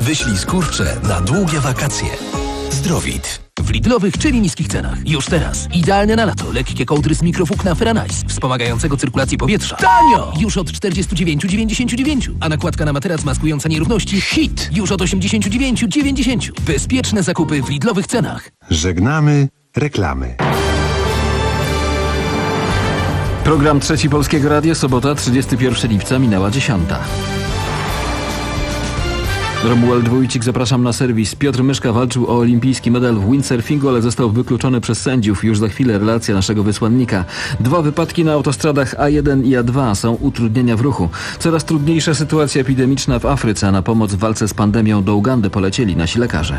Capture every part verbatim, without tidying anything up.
Wyślij skurcze na długie wakacje. Zdrowit. W Lidlowych, czyli niskich cenach. Już teraz. Idealne na lato. Lekkie kołdry z mikrofukna Ferranice, wspomagającego cyrkulację powietrza. Tanio! Już od czterdzieści dziewięć dziewięćdziesiąt dziewięć. A nakładka na materac maskująca nierówności hit. Już od osiemdziesiąt dziewięć dziewięćdziesiąt. Bezpieczne zakupy w Lidlowych cenach. Żegnamy reklamy. Program Trzeci Polskiego Radia, sobota, trzydziestego pierwszego lipca, minęła dziesiąta. Romuald Wójcik, zapraszam na serwis. Piotr Myszka walczył o olimpijski medal w windsurfingu, ale został wykluczony przez sędziów. Już za chwilę relacja naszego wysłannika. Dwa wypadki na autostradach A jeden i A dwa, są utrudnienia w ruchu. Coraz trudniejsza sytuacja epidemiczna w Afryce. Na pomoc w walce z pandemią do Ugandy polecieli nasi lekarze.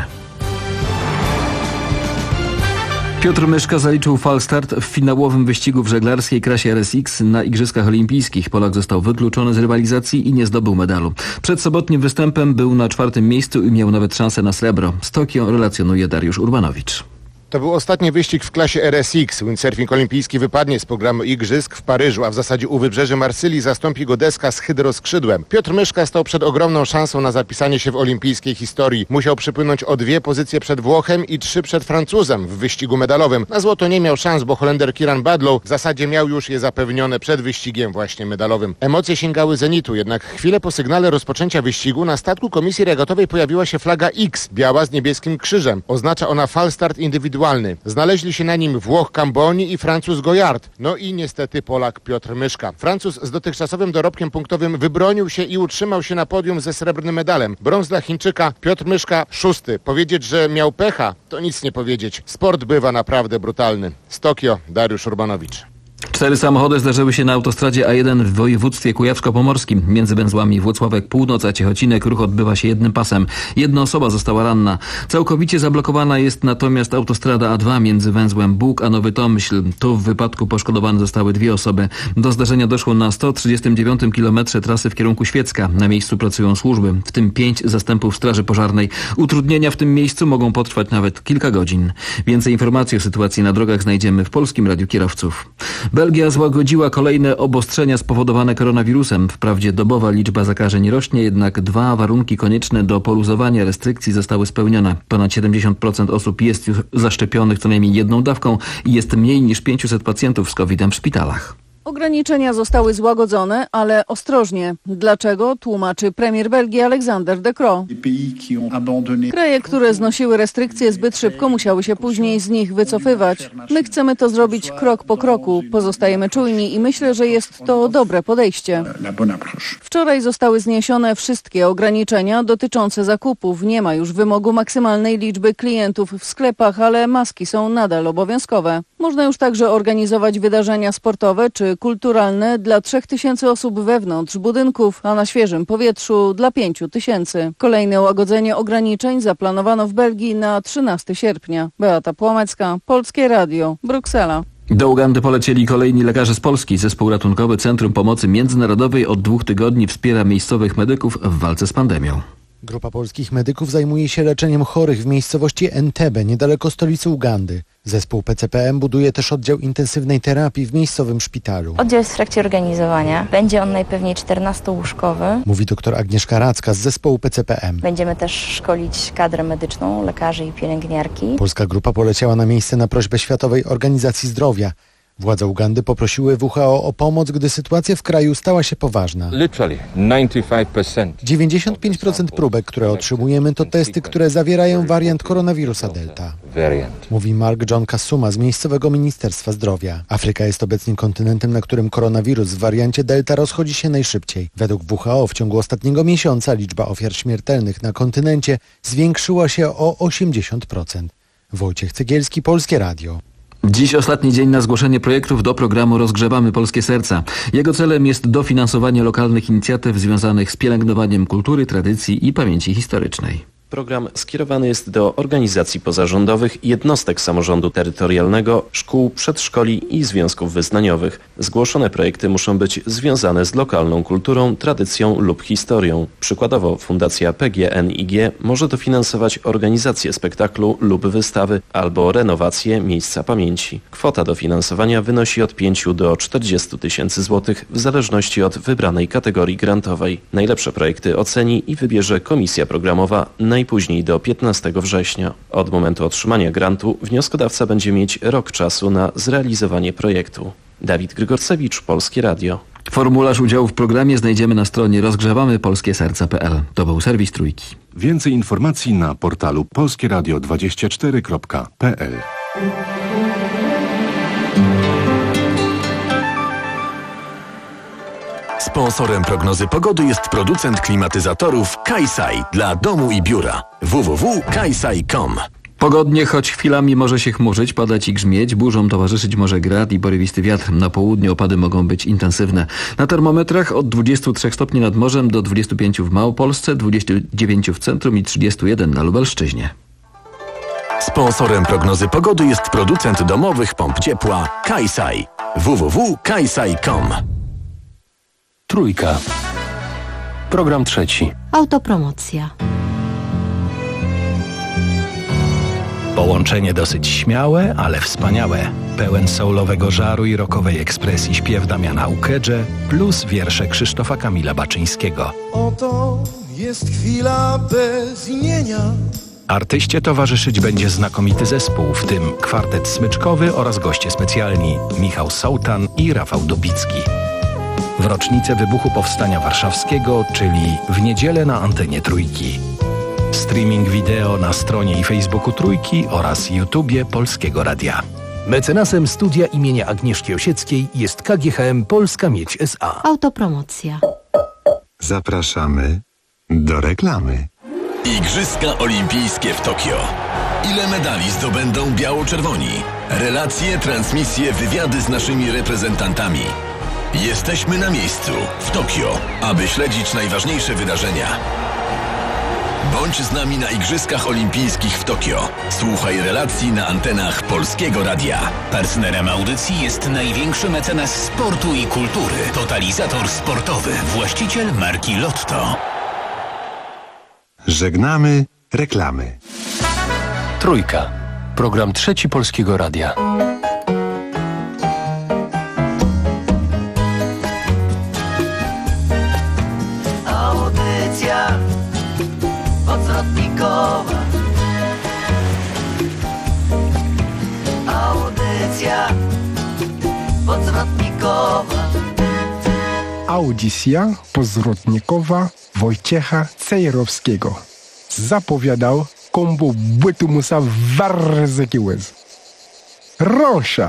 Piotr Myszka zaliczył falstart w finałowym wyścigu w żeglarskiej klasie R S X na Igrzyskach Olimpijskich. Polak został wykluczony z rywalizacji i nie zdobył medalu. Przed sobotnim występem był na czwartym miejscu i miał nawet szansę na srebro. Z Tokio relacjonuje Dariusz Urbanowicz. To był ostatni wyścig w klasie R S X. Windsurfing olimpijski wypadnie z programu Igrzysk w Paryżu, a w zasadzie u wybrzeży Marsylii zastąpi go deska z hydroskrzydłem. Piotr Myszka stał przed ogromną szansą na zapisanie się w olimpijskiej historii. Musiał przypłynąć o dwie pozycje przed Włochem i trzy przed Francuzem w wyścigu medalowym. Na złoto nie miał szans, bo Holender Kieran Badlow w zasadzie miał już je zapewnione przed wyścigiem właśnie medalowym. Emocje sięgały zenitu, jednak chwilę po sygnale rozpoczęcia wyścigu na statku komisji regatowej pojawiła się flaga X, biała z niebieskim krzyżem. Oznacza ona falstart indywidualny. Znaleźli się na nim Włoch Camboni i Francuz Goyard. No i niestety Polak Piotr Myszka. Francuz z dotychczasowym dorobkiem punktowym wybronił się i utrzymał się na podium ze srebrnym medalem. Brąz dla Chińczyka, Piotr Myszka szósty. Powiedzieć, że miał pecha, to nic nie powiedzieć. Sport bywa naprawdę brutalny. Z Tokio, Dariusz Urbanowicz. Cztery samochody zdarzyły się na autostradzie A jeden w województwie kujawsko-pomorskim. Między węzłami Włocławek Północ a Ciechocinek ruch odbywa się jednym pasem. Jedna osoba została ranna. Całkowicie zablokowana jest natomiast autostrada A dwa między węzłem Bóg a Nowy Tomyśl. Tu w wypadku poszkodowane zostały dwie osoby. Do zdarzenia doszło na sto trzydziestym dziewiątym kilometrze trasy w kierunku Świecka. Na miejscu pracują służby, w tym pięć zastępów straży pożarnej. Utrudnienia w tym miejscu mogą potrwać nawet kilka godzin. Więcej informacji o sytuacji na drogach znajdziemy w Polskim Radiu Kierowców. Belgia złagodziła kolejne obostrzenia spowodowane koronawirusem. Wprawdzie dobowa liczba zakażeń rośnie, jednak dwa warunki konieczne do poluzowania restrykcji zostały spełnione. Ponad siedemdziesiąt procent osób jest już zaszczepionych co najmniej jedną dawką i jest mniej niż pięćset pacjentów z kowidem w szpitalach. Ograniczenia zostały złagodzone, ale ostrożnie. Dlaczego? Tłumaczy premier Belgii Alexander De Croo. Kraje, które znosiły restrykcje zbyt szybko, musiały się później z nich wycofywać. My chcemy to zrobić krok po kroku. Pozostajemy czujni i myślę, że jest to dobre podejście. Wczoraj zostały zniesione wszystkie ograniczenia dotyczące zakupów. Nie ma już wymogu maksymalnej liczby klientów w sklepach, ale maski są nadal obowiązkowe. Można już także organizować wydarzenia sportowe czy kulturalne dla trzech tysięcy osób wewnątrz budynków, a na świeżym powietrzu dla pięciu tysięcy. Kolejne łagodzenie ograniczeń zaplanowano w Belgii na trzynastego sierpnia. Beata Płomecka, Polskie Radio, Bruksela. Do Ugandy polecieli kolejni lekarze z Polski. Zespół ratunkowy Centrum Pomocy Międzynarodowej od dwóch tygodni wspiera miejscowych medyków w walce z pandemią. Grupa polskich medyków zajmuje się leczeniem chorych w miejscowości Entebbe, niedaleko stolicy Ugandy. Zespół P C P M buduje też oddział intensywnej terapii w miejscowym szpitalu. Oddział jest w trakcie organizowania. Będzie on najpewniej czternastołóżkowy. Mówi doktor Agnieszka Racka z zespołu P C P M. Będziemy też szkolić kadrę medyczną, lekarzy i pielęgniarki. Polska grupa poleciała na miejsce na prośbę Światowej Organizacji Zdrowia. Władze Ugandy poprosiły W H O o pomoc, gdy sytuacja w kraju stała się poważna. dziewięćdziesiąt pięć procent próbek, które otrzymujemy, to testy, które zawierają wariant koronawirusa Delta. Mówi Mark John Kasuma z miejscowego Ministerstwa Zdrowia. Afryka jest obecnie kontynentem, na którym koronawirus w wariancie Delta rozchodzi się najszybciej. Według W H O w ciągu ostatniego miesiąca liczba ofiar śmiertelnych na kontynencie zwiększyła się o osiemdziesiąt procent. Wojciech Cegielski, Polskie Radio. Dziś ostatni dzień na zgłoszenie projektów do programu Rozgrzewamy Polskie Serca. Jego celem jest dofinansowanie lokalnych inicjatyw związanych z pielęgnowaniem kultury, tradycji i pamięci historycznej. Program skierowany jest do organizacji pozarządowych, jednostek samorządu terytorialnego, szkół, przedszkoli i związków wyznaniowych. Zgłoszone projekty muszą być związane z lokalną kulturą, tradycją lub historią. Przykładowo Fundacja P G N I G może dofinansować organizację spektaklu lub wystawy albo renowację miejsca pamięci. Kwota dofinansowania wynosi od pięciu do czterdziestu tysięcy złotych w zależności od wybranej kategorii grantowej. Najlepsze projekty oceni i wybierze komisja programowa najpóźniej do piętnastego września. Od momentu otrzymania grantu wnioskodawca będzie mieć rok czasu na zrealizowanie projektu. Dawid Grygorcewicz, Polskie Radio. Formularz udziału w programie znajdziemy na stronie rozgrzewamy polskie serca kropka p l. To był serwis Trójki. Więcej informacji na portalu polskie radio dwadzieścia cztery kropka p l. Sponsorem prognozy pogody jest producent klimatyzatorów Kaisai dla domu i biura. w w w kropka kaisai kropka com. Pogodnie, choć chwilami może się chmurzyć, padać i grzmieć, burzom towarzyszyć może grad i porywisty wiatr. Na południu opady mogą być intensywne. Na termometrach od dwudziestu trzech stopni nad morzem do dwudziestu pięciu w Małopolsce, dwudziestu dziewięciu w centrum i trzydziestu jeden na Lubelszczyźnie. Sponsorem prognozy pogody jest producent domowych pomp ciepła Kaisai. w w w kropka kaisai kropka com. Trójka. Program trzeci. Autopromocja. Połączenie dosyć śmiałe, ale wspaniałe. Pełen soulowego żaru i rockowej ekspresji śpiew Damiana Ukedże plus wiersze Krzysztofa Kamila Baczyńskiego. Oto jest chwila bez imienia. Artyście towarzyszyć będzie znakomity zespół, w tym kwartet smyczkowy oraz goście specjalni Michał Sołtan i Rafał Dubicki. W rocznicę wybuchu Powstania Warszawskiego, czyli w niedzielę na antenie Trójki. Streaming wideo na stronie i Facebooku Trójki oraz YouTubie Polskiego Radia. Mecenasem studia imienia Agnieszki Osieckiej jest K G H M Polska Miedź S A. Autopromocja. Zapraszamy do reklamy. Igrzyska Olimpijskie w Tokio. Ile medali zdobędą biało-czerwoni? Relacje, transmisje, wywiady z naszymi reprezentantami. Jesteśmy na miejscu, w Tokio, aby śledzić najważniejsze wydarzenia. Bądź z nami na Igrzyskach Olimpijskich w Tokio. Słuchaj relacji na antenach Polskiego Radia. Partnerem audycji jest największy mecenas sportu i kultury. Totalizator sportowy, właściciel marki Lotto. Żegnamy reklamy. Trójka. Program trzeci Polskiego Radia. Audycja odzwrotnikowa. Audycja odzwrotnikowa. Audycja pozwrotnikowa Wojciecha Cejrowskiego. Zapowiadał kombo bytu musa warzyki łez. Rosza!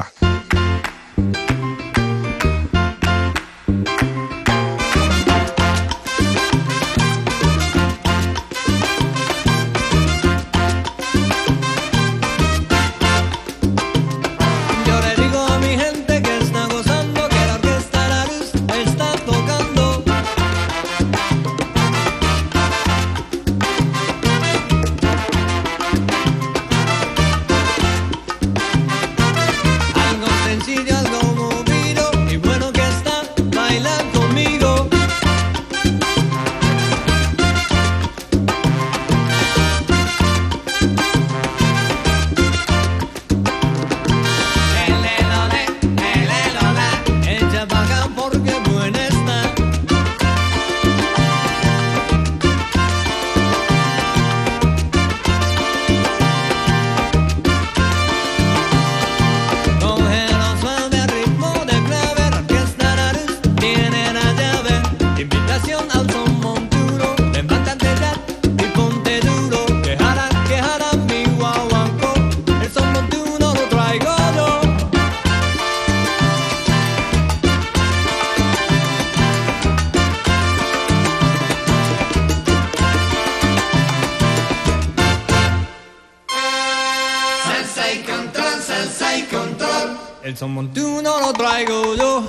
El son montuno lo traigo yo.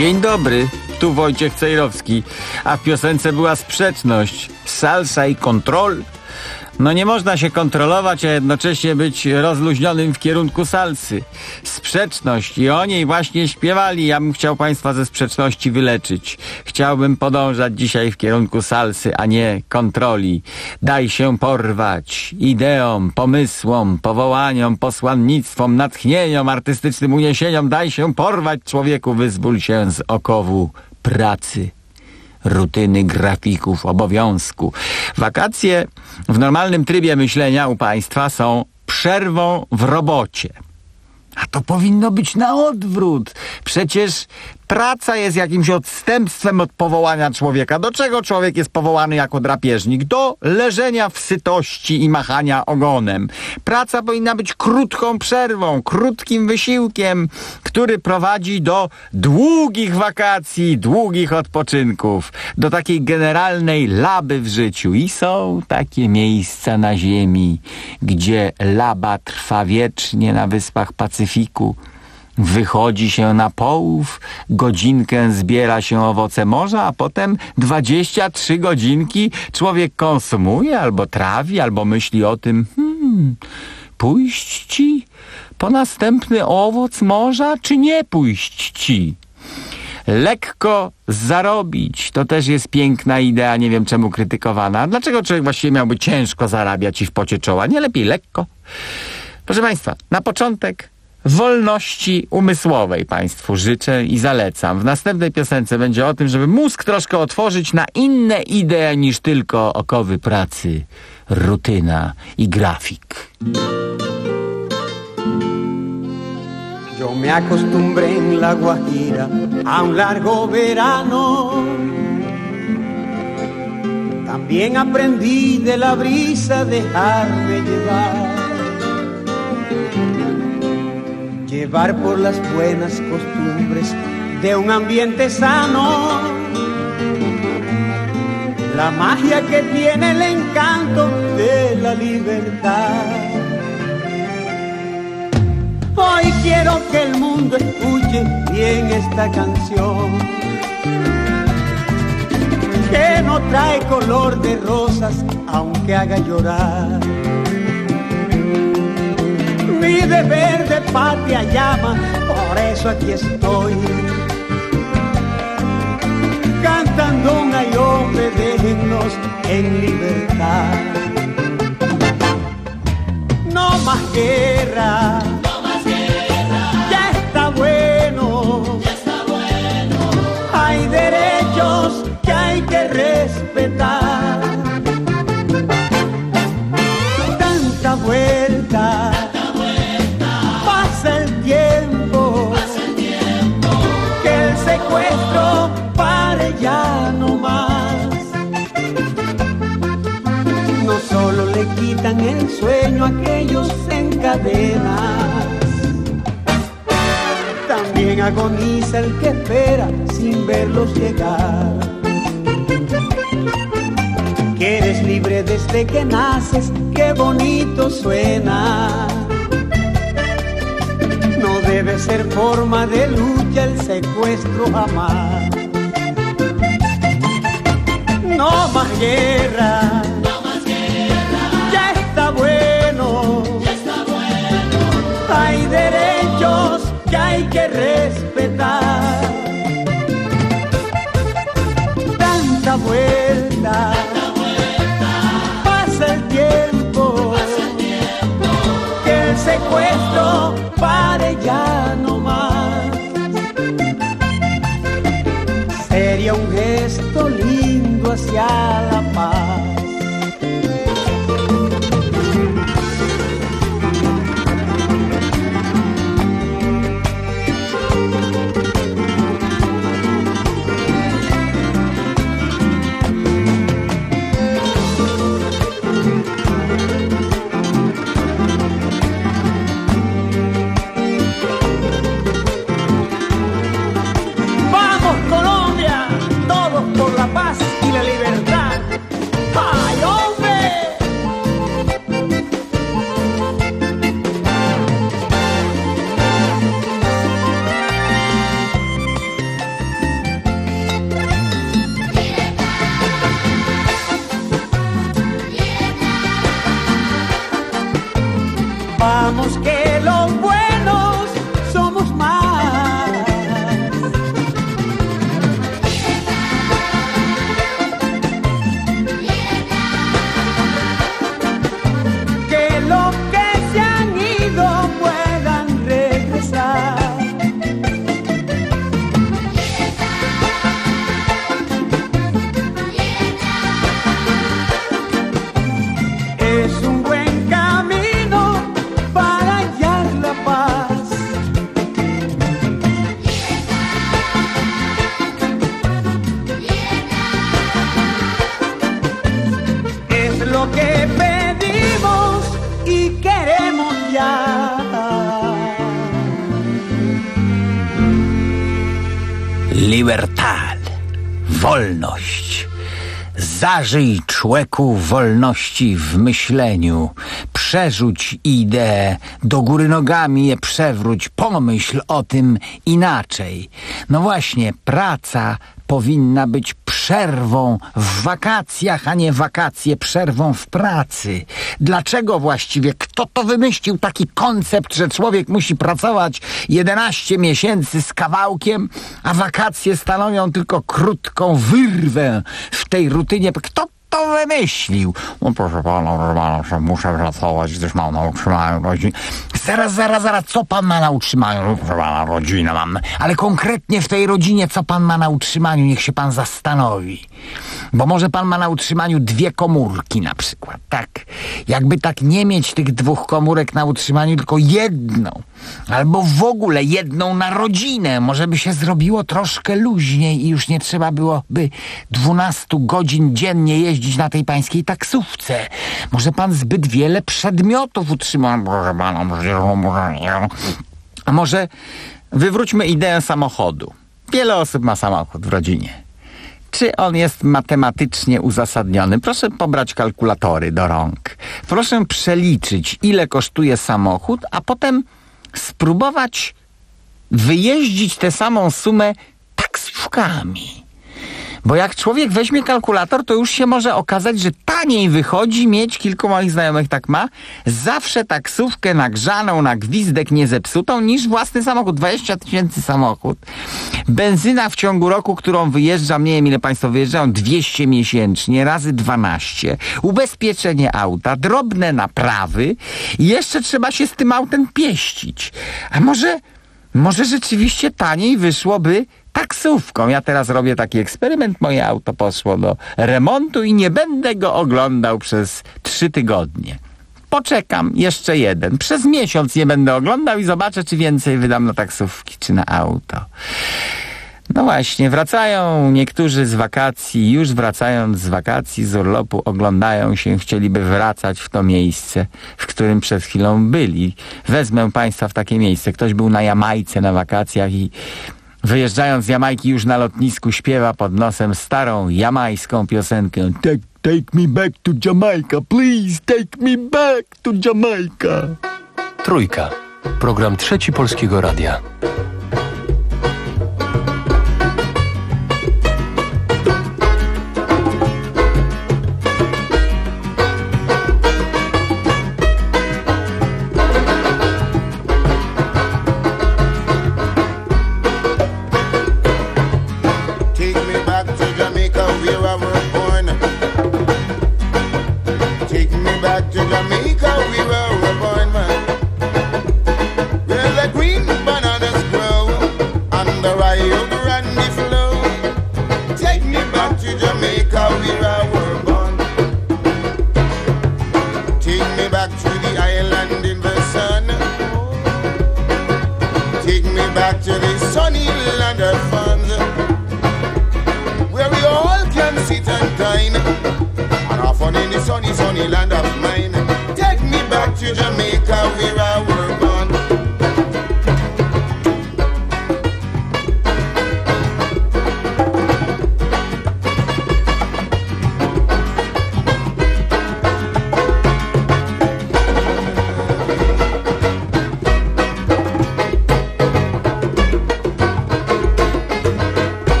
Dzień dobry, tu Wojciech Cejrowski, a w piosence była sprzeczność. Salsa i kontrol. No nie można się kontrolować, a jednocześnie być rozluźnionym w kierunku salsy. Sprzeczność i o niej właśnie śpiewali. Ja bym chciał państwa ze sprzeczności wyleczyć. Chciałbym podążać dzisiaj w kierunku salsy, a nie kontroli. Daj się porwać ideom, pomysłom, powołaniom, posłannictwom, natchnieniom, artystycznym uniesieniom. Daj się porwać, człowieku, wyzwól się z okowu pracy, rutyny, grafików, obowiązku. Wakacje w normalnym trybie myślenia u państwa są przerwą w robocie. A to powinno być na odwrót. Przecież praca jest jakimś odstępstwem od powołania człowieka. Do czego człowiek jest powołany jako drapieżnik? Do leżenia w sytości i machania ogonem. Praca powinna być krótką przerwą, krótkim wysiłkiem, który prowadzi do długich wakacji, długich odpoczynków, do takiej generalnej laby w życiu. I są takie miejsca na ziemi, gdzie laba trwa wiecznie na wyspach Pacyfiku. Wychodzi się na połów, godzinkę zbiera się owoce morza, a potem dwadzieścia trzy godzinki człowiek konsumuje, albo trawi, albo myśli o tym, hmm, pójść ci po następny owoc morza, czy nie pójść ci? Lekko zarobić, to też jest piękna idea, nie wiem czemu krytykowana. Dlaczego człowiek właściwie miałby ciężko zarabiać i w pocie czoła? Nie lepiej lekko? Proszę państwa, na początek wolności umysłowej państwu życzę i zalecam. W następnej piosence będzie o tym, żeby mózg troszkę otworzyć na inne idee niż tylko okowy pracy, rutyna i grafik. Yo me acostumbré en La Guajira a un largo verano. También aprendí de la brisa dejarme llevar. Llevar por las buenas costumbres de un ambiente sano, la magia que tiene el encanto de la libertad. Hoy quiero que el mundo escuche bien esta canción, que no trae color de rosas aunque haga llorar. Mi deber de patria llama, por eso aquí estoy, cantando un ay hombre, déjennos en libertad. No más guerra, no más guerra, ya está bueno, ya está bueno. Hay derechos que hay que respetar. Tanta vuelta, ya no más. No solo le quitan el sueño a aquellos en cadenas, también agoniza el que espera sin verlos llegar. Que eres libre desde que naces, qué bonito suena. No debe ser forma de lucha el secuestro jamás. No más guerra, no más guerra, ya está bueno, ya está bueno. Hay derechos que hay que respetar. Tanta vuelta, tanta vuelta, pasa el tiempo, pasa el tiempo, que el secuestro pare ya no más. Sería un gesto lindo hacia la paz. Veamos que los buenos somos más. Que los que se han ido puedan regresar. Es un buen camino para hallar la paz. Es lo que pedimos y queremos ya. Libertad, wolność. Zażyj, człeku, wolności w myśleniu. Przerzuć ideę, do góry nogami je przewróć. Pomyśl o tym inaczej. No właśnie, praca powinna być przerwą w wakacjach, a nie wakacje przerwą w pracy. Dlaczego właściwie? Kto to wymyślił taki koncept, że człowiek musi pracować jedenaście miesięcy z kawałkiem, a wakacje stanowią tylko krótką wyrwę w tej rutynie? Kto to wymyślił? No proszę pana, proszę pana, że muszę pracować, gdyż mam na utrzymaniu rodziny. Zaraz, zaraz, zaraz, co pan ma na utrzymaniu? No, proszę pana, rodzinę mam. Ale konkretnie w tej rodzinie, co pan ma na utrzymaniu? Niech się pan zastanowi. Bo może pan ma na utrzymaniu dwie komórki na przykład, tak? Jakby tak nie mieć tych dwóch komórek na utrzymaniu, tylko jedną. Albo w ogóle jedną na rodzinę. Może by się zrobiło troszkę luźniej i już nie trzeba byłoby dwunastu godzin dziennie jeździć na tej pańskiej taksówce. Może pan zbyt wiele przedmiotów utrzyma. Proszę pana, a może wywróćmy ideę samochodu. Wiele osób ma samochód w rodzinie. Czy on jest matematycznie uzasadniony? Proszę pobrać kalkulatory do rąk. Proszę przeliczyć, ile kosztuje samochód, a potem spróbować wyjeździć tę samą sumę taksówkami. Bo jak człowiek weźmie kalkulator, to już się może okazać, że taniej wychodzi mieć, kilku moich znajomych tak ma, zawsze taksówkę nagrzaną na gwizdek niezepsutą niż własny samochód. dwadzieścia tysięcy samochód. Benzyna w ciągu roku, którą wyjeżdżam, nie wiem ile państwo wyjeżdżają, dwieście miesięcznie, razy dwanaście. Ubezpieczenie auta, drobne naprawy i jeszcze trzeba się z tym autem pieścić. A może, może rzeczywiście taniej wyszłoby taksówką. Ja teraz robię taki eksperyment. Moje auto poszło do remontu i nie będę go oglądał przez trzy tygodnie. Poczekam jeszcze jeden. Przez miesiąc nie będę oglądał i zobaczę, czy więcej wydam na taksówki, czy na auto. No właśnie, wracają niektórzy z wakacji, już wracając z wakacji, z urlopu, oglądają się, chcieliby wracać w to miejsce, w którym przed chwilą byli. Wezmę państwa w takie miejsce. Ktoś był na Jamajce na wakacjach i wyjeżdżając z Jamajki już na lotnisku śpiewa pod nosem starą jamajską piosenkę. Take, take me back to Jamaica, please, take me back to Jamaica. Trójka. Program Trzeci Polskiego Radia.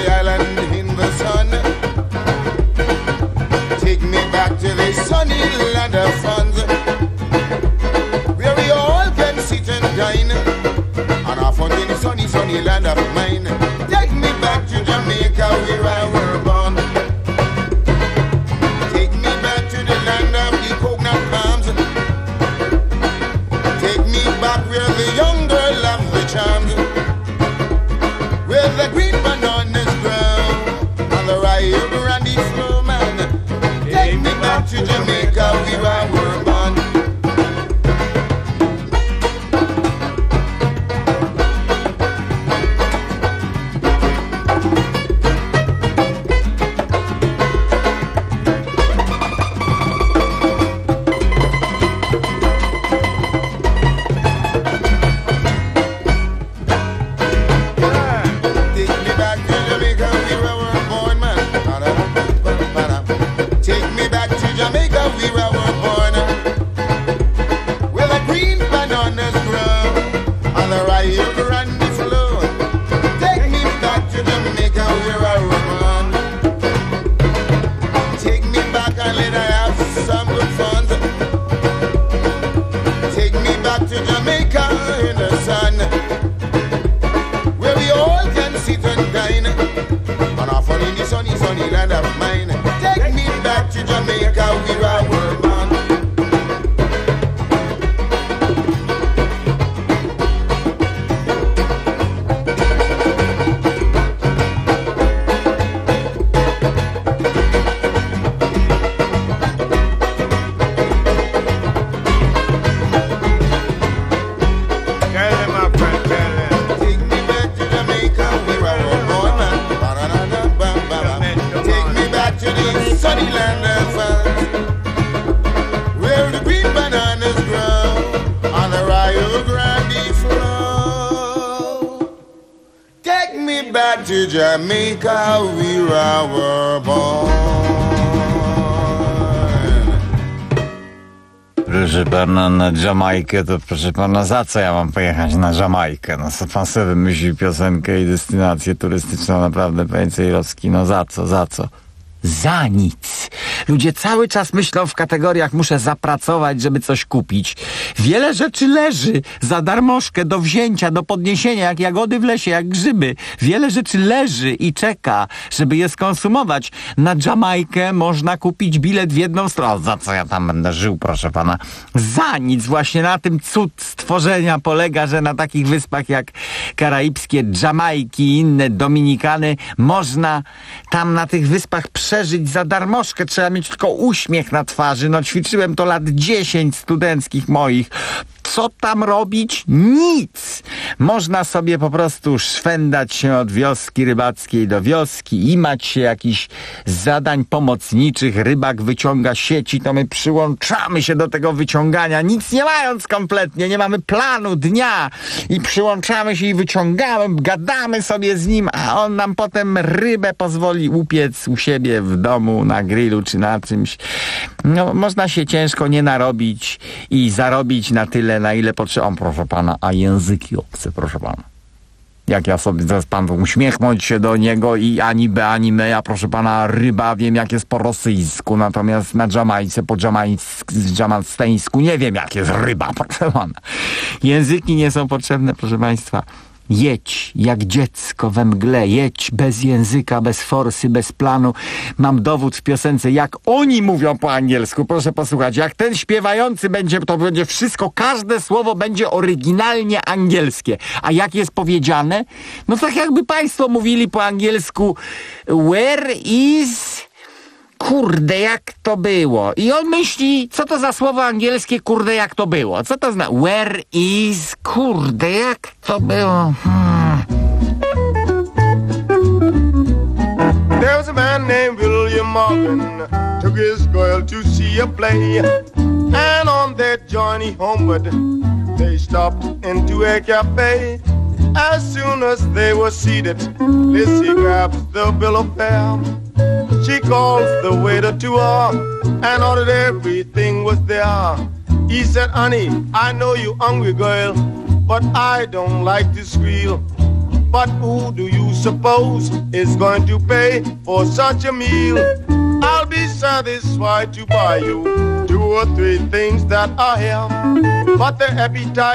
Sunny sunny land of mine. Take me back to Jamaica where I were born. Take me back to the land of the coconut palms. Take me back where the young girl have the charms. Where the green bananas grow on the Rio Grande flow, man. Take me back to Jamaica where I were born. To Jamaica we were born. Proszę pana, na Jamajkę, to proszę pana, za co ja mam pojechać na Jamajkę? No co pan sobie wymyślił piosenkę i destynację turystyczną, naprawdę, panie Cejrowski, no za co, za co? Za nic. Ludzie cały czas myślą w kategoriach muszę zapracować, żeby coś kupić. Wiele rzeczy leży za darmożkę, do wzięcia, do podniesienia, jak jagody w lesie, jak grzyby. Wiele rzeczy leży i czeka, żeby je skonsumować. Na Jamajkę można kupić bilet w jedną stronę. Za co ja tam będę żył, proszę pana? Za nic. Właśnie na tym cud stworzenia polega, że na takich wyspach jak karaibskie Jamajki i inne Dominikany można tam na tych wyspach przeżyć za darmożkę. Trzeba mieć tylko uśmiech na twarzy. No ćwiczyłem to lat dziesięć studenckich moich. Co tam robić? Nic! Można sobie po prostu szwendać się od wioski rybackiej do wioski, imać się jakichś zadań pomocniczych. Rybak wyciąga sieci, to my przyłączamy się do tego wyciągania, nic nie mając kompletnie, nie mamy planu dnia i przyłączamy się i wyciągamy, gadamy sobie z nim, a on nam potem rybę pozwoli upiec u siebie w domu, na grillu czy na czymś. No, można się ciężko nie narobić i zarobić na tyle, na ile potrzeba. O, proszę pana, a języki obce, proszę pana. Jak ja sobie zaraz pan uśmiechnąć się do niego i ani be, ani me, ja proszę pana, ryba wiem jak jest po rosyjsku, natomiast na Jamajce, po jamańsku nie wiem jak jest ryba, proszę pana. Języki nie są potrzebne, proszę państwa. Jedź jak dziecko we mgle, jedź bez języka, bez forsy, bez planu. Mam dowód w piosence, jak oni mówią po angielsku. Proszę posłuchać, jak ten śpiewający będzie, to będzie wszystko, każde słowo będzie oryginalnie angielskie. A jak jest powiedziane? No tak jakby państwo mówili po angielsku where is... Kurde, jak to było? I on myśli, co to za słowo angielskie, kurde, jak to było? Co to znaczy? Where is... Kurde, jak to było? Hmm. There was a man named William Morgan, took his girl to see a play, and on their journey homeward, they stopped into a cafe. As soon as they were seated, Lizzie grabs the bill of fare. She calls the waiter to her and ordered everything was there. He said, honey, I know you hungry, girl, but I don't like to squeal. But who do you suppose is going to pay for such a meal? I'll be satisfied to buy you two or three things that are here, but the appetite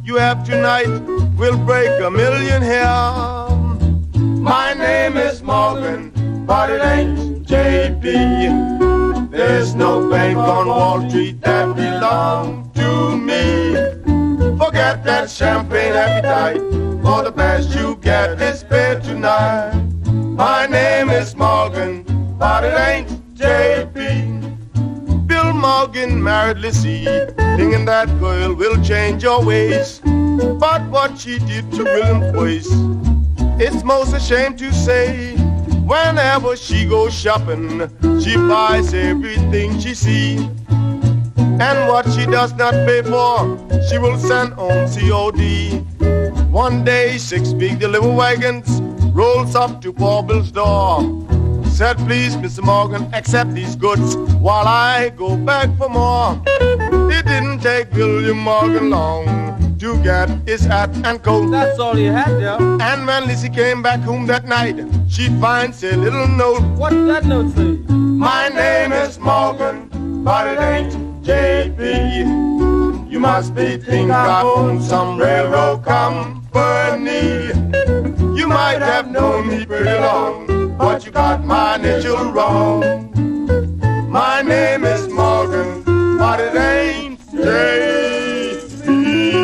you have tonight will break a million here. My name is Morgan, but it ain't J P. There's no bank on Wall Street that belongs to me. Forget that champagne appetite, for the best you get is paid tonight. My name is Morgan, but it ain't J P. Bill Morgan married Lizzie, thinking that girl will change your ways. But what she did to William Boyce, it's most a shame to say. Whenever she goes shopping, she buys everything she sees. And what she does not pay for, she will send on C O D. One day, six big delivery wagons rolls up to Paul Bill's door. Said, please, Mister Morgan, accept these goods while I go back for more. It didn't take William Morgan long to get his hat and coat. That's all you had, Joe. And when Lizzie came back home that night, she finds a little note. What's that note say? My name is Morgan, but it ain't J P. You must be thinking I own some railroad company. You might have known me pretty long, but you got my initial wrong. My name is Morgan, but it ain't J P.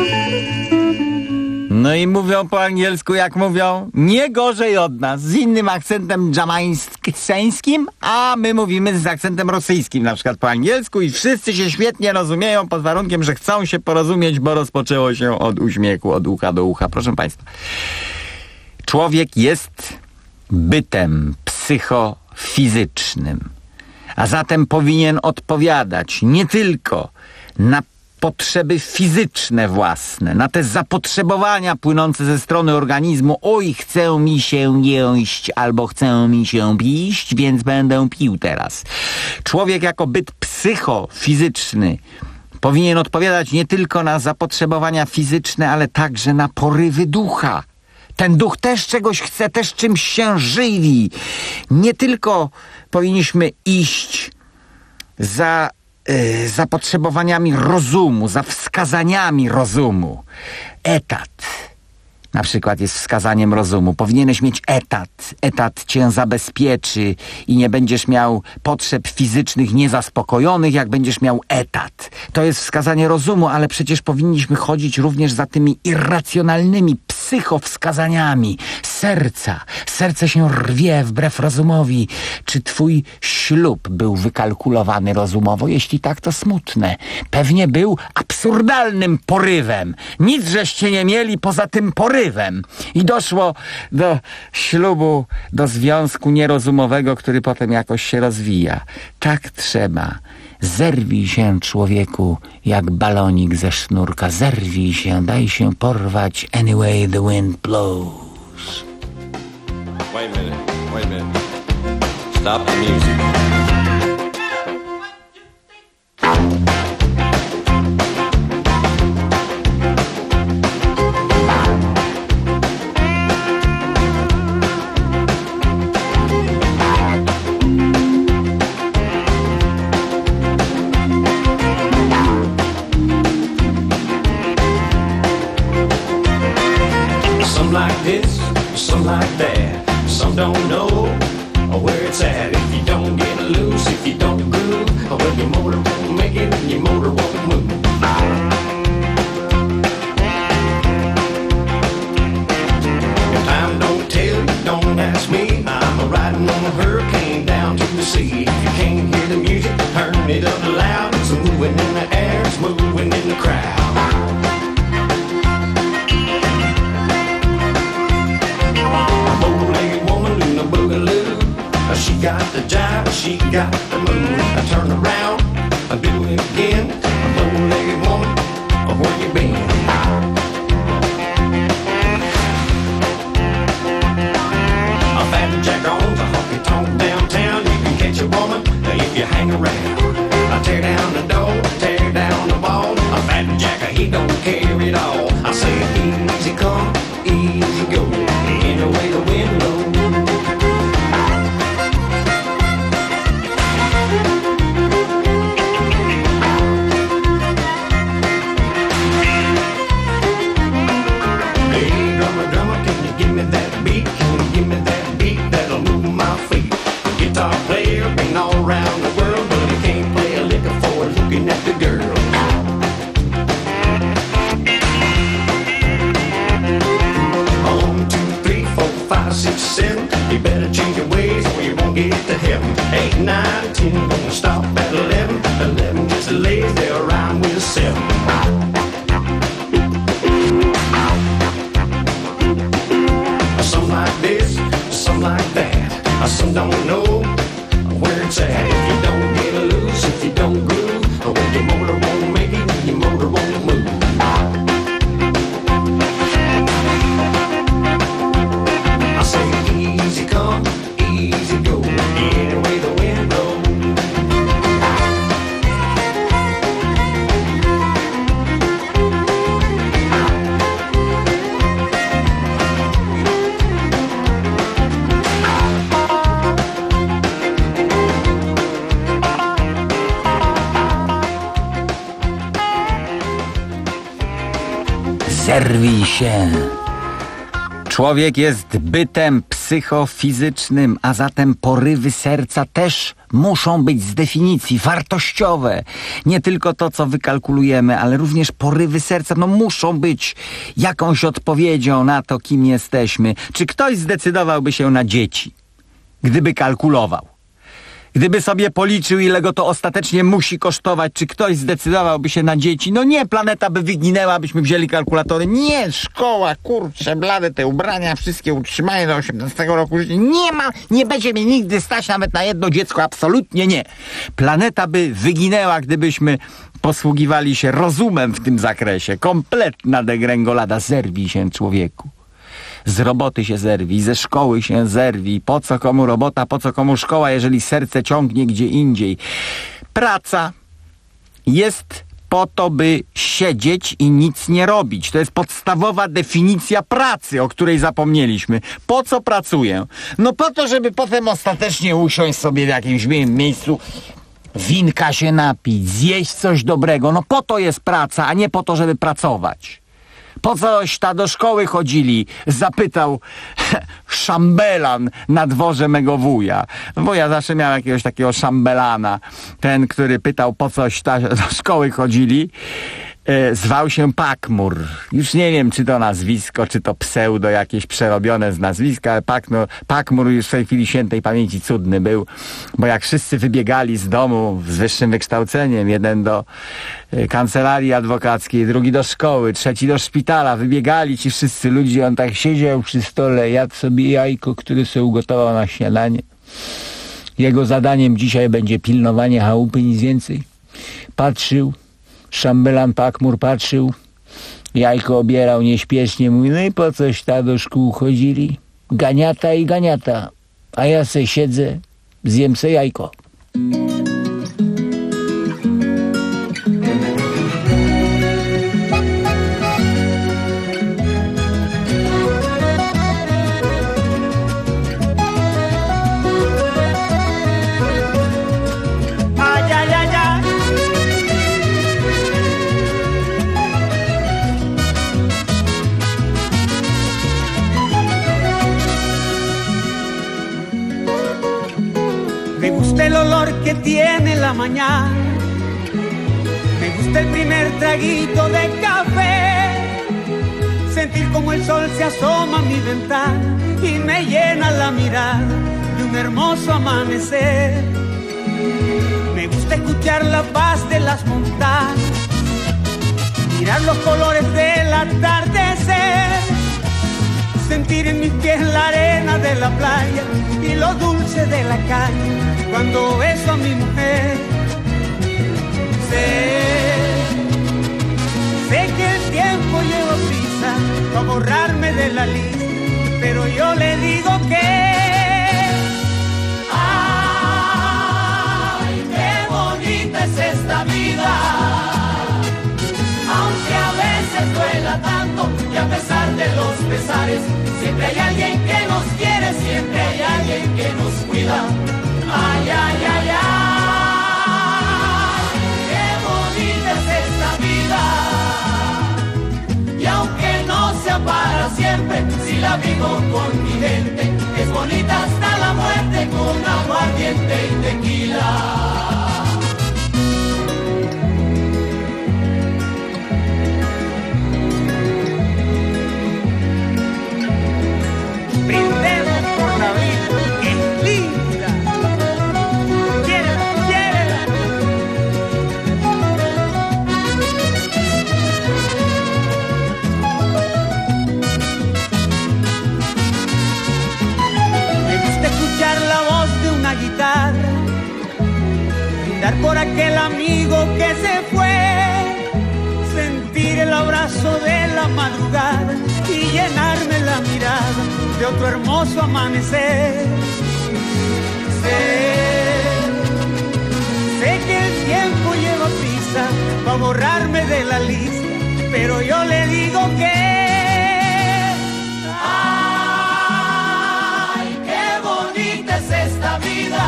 No i mówią po angielsku, jak mówią, nie gorzej od nas, z innym akcentem dżamańskim, a my mówimy z akcentem rosyjskim, na przykład po angielsku, i wszyscy się świetnie rozumieją pod warunkiem, że chcą się porozumieć, bo rozpoczęło się od uśmiechu, od ucha do ucha. Proszę Państwa, człowiek jest bytem psychofizycznym, a zatem powinien odpowiadać nie tylko na potrzeby fizyczne własne, na te zapotrzebowania płynące ze strony organizmu. Oj, chce mi się jeść albo chce mi się pić, więc będę pił teraz. Człowiek jako byt psychofizyczny powinien odpowiadać nie tylko na zapotrzebowania fizyczne, ale także na porywy ducha. Ten duch też czegoś chce, też czymś się żywi. Nie tylko powinniśmy iść za y, zapotrzebowaniami rozumu, za wskazaniami rozumu. Etat na przykład jest wskazaniem rozumu. Powinieneś mieć etat. Etat cię zabezpieczy i nie będziesz miał potrzeb fizycznych niezaspokojonych, jak będziesz miał etat. To jest wskazanie rozumu, ale przecież powinniśmy chodzić również za tymi irracjonalnymi psychowskazaniami serca. Serce się rwie wbrew rozumowi. Czy twój ślub był wykalkulowany rozumowo? Jeśli tak, to smutne. Pewnie był absurdalnym porywem. Nic żeście nie mieli poza tym porywem. I doszło do ślubu, do związku nierozumowego, który potem jakoś się rozwija. Tak trzeba. Zerwij się, człowieku, jak balonik ze sznurka. Zerwij się, daj się porwać. Anyway the wind blows. Wait a minute, wait a minute. Stop the music. Some like this, some like that. Some don't know where it's at. If you don't get loose, if you don't groove, well, your motor won't make it and your motor won't move. If time don't tell you, don't ask me. I'm a riding on a hurricane down to the sea. If you can't hear the music, turn it up loud. It's moving in the air, it's moving in the crowd. She got the jive, she got the move. I turn around, I do it again. A bow-legged woman, where you been? A fat jack on the honky-tonk downtown. You can catch a woman if you hang around. I tear down the door, tear down the wall. A fat jack, he don't care at all. I say easy come, easy go. Anyway the wind blows. get to heaven. Eight, nine, ten, gonna stop at eleven. Eleven just lays there around with seven. Some like this, some like that. Some don't know where it's at. If you don't get loose, if you don't groove, well, your motor won't make it, your motor won't move. I say easy come, easy go, any way the wind blows. Zerwij się. Człowiek jest bytem psychofizycznym, a zatem porywy serca też muszą być z definicji wartościowe. Nie tylko to, co wykalkulujemy, ale również porywy serca no muszą być jakąś odpowiedzią na to, kim jesteśmy. Czy ktoś zdecydowałby się na dzieci, gdyby kalkulował? Gdyby sobie policzył, ile go to ostatecznie musi kosztować, czy ktoś zdecydowałby się na dzieci? No nie, planeta by wyginęła, byśmy wzięli kalkulatory. Nie, szkoła, kurczę, blade, te ubrania wszystkie utrzymają do osiemnastego roku życia. Nie ma, nie będzie mi nigdy stać nawet na jedno dziecko, absolutnie nie. Planeta by wyginęła, gdybyśmy posługiwali się rozumem w tym zakresie. Kompletna degrengolada. Zerwij się, człowieku. Z roboty się zerwij, ze szkoły się zerwij. Po co komu robota, po co komu szkoła, jeżeli serce ciągnie gdzie indziej? Praca jest po to, by siedzieć i nic nie robić. To jest podstawowa definicja pracy, o której zapomnieliśmy. Po co pracuję? No po to, żeby potem ostatecznie usiąść sobie w jakimś miejscu, winka się napić, zjeść coś dobrego. No po to jest praca, a nie po to, żeby pracować. Po coś ta do szkoły chodzili? Zapytał szambelan na dworze mego wuja. Wuja zawsze miał jakiegoś takiego szambelana. Ten, który pytał, po coś ta do szkoły chodzili, e, zwał się Pakmur. Już nie wiem, czy to nazwisko, czy to pseudo jakieś przerobione z nazwiska, ale Pakmur, Pakmur już w tej chwili świętej pamięci cudny był, bo jak wszyscy wybiegali z domu z wyższym wykształceniem, jeden do kancelarii adwokackiej, drugi do szkoły, trzeci do szpitala, wybiegali ci wszyscy ludzie, on tak siedział przy stole, jadł sobie jajko, które sobie ugotował na śniadanie. Jego zadaniem dzisiaj będzie pilnowanie chałupy, nic więcej. Patrzył, szambelan Pakmur patrzył, jajko obierał nieśpiesznie, mówi, no i po coś ta do szkół chodzili? Ganiata i ganiata, a ja se siedzę, zjem se jajko. El olor que tiene la mañana, me gusta el primer traguito de café, sentir como el sol se asoma a mi ventana y me llena la mirada de un hermoso amanecer. Me gusta escuchar la paz de las montañas, mirar los colores del atardecer, sentir en mis pies la arena de la playa y lo dulce de la calle cuando beso a mi mujer. Sé, sé que el tiempo lleva prisa para borrarme de la lista, pero yo le digo que ay, qué bonita es esta vida, aunque a veces duela tanto y a pesar de los pesares, siempre hay alguien que nos quiere, siempre hay alguien que nos cuida. Ay, ay, ay, ay, qué bonita es esta vida. Y aunque no sea para siempre, si la vivo con mi gente, es bonita hasta la muerte con aguardiente y tequila. Brindemos por la vida, que es linda. aquel amigo que se fue, sentir el abrazo de la madrugada y llenarme la mirada de otro hermoso amanecer. Sé, sé que el tiempo lleva prisa para borrarme de la lista, pero yo le digo que ay, qué bonita es esta vida,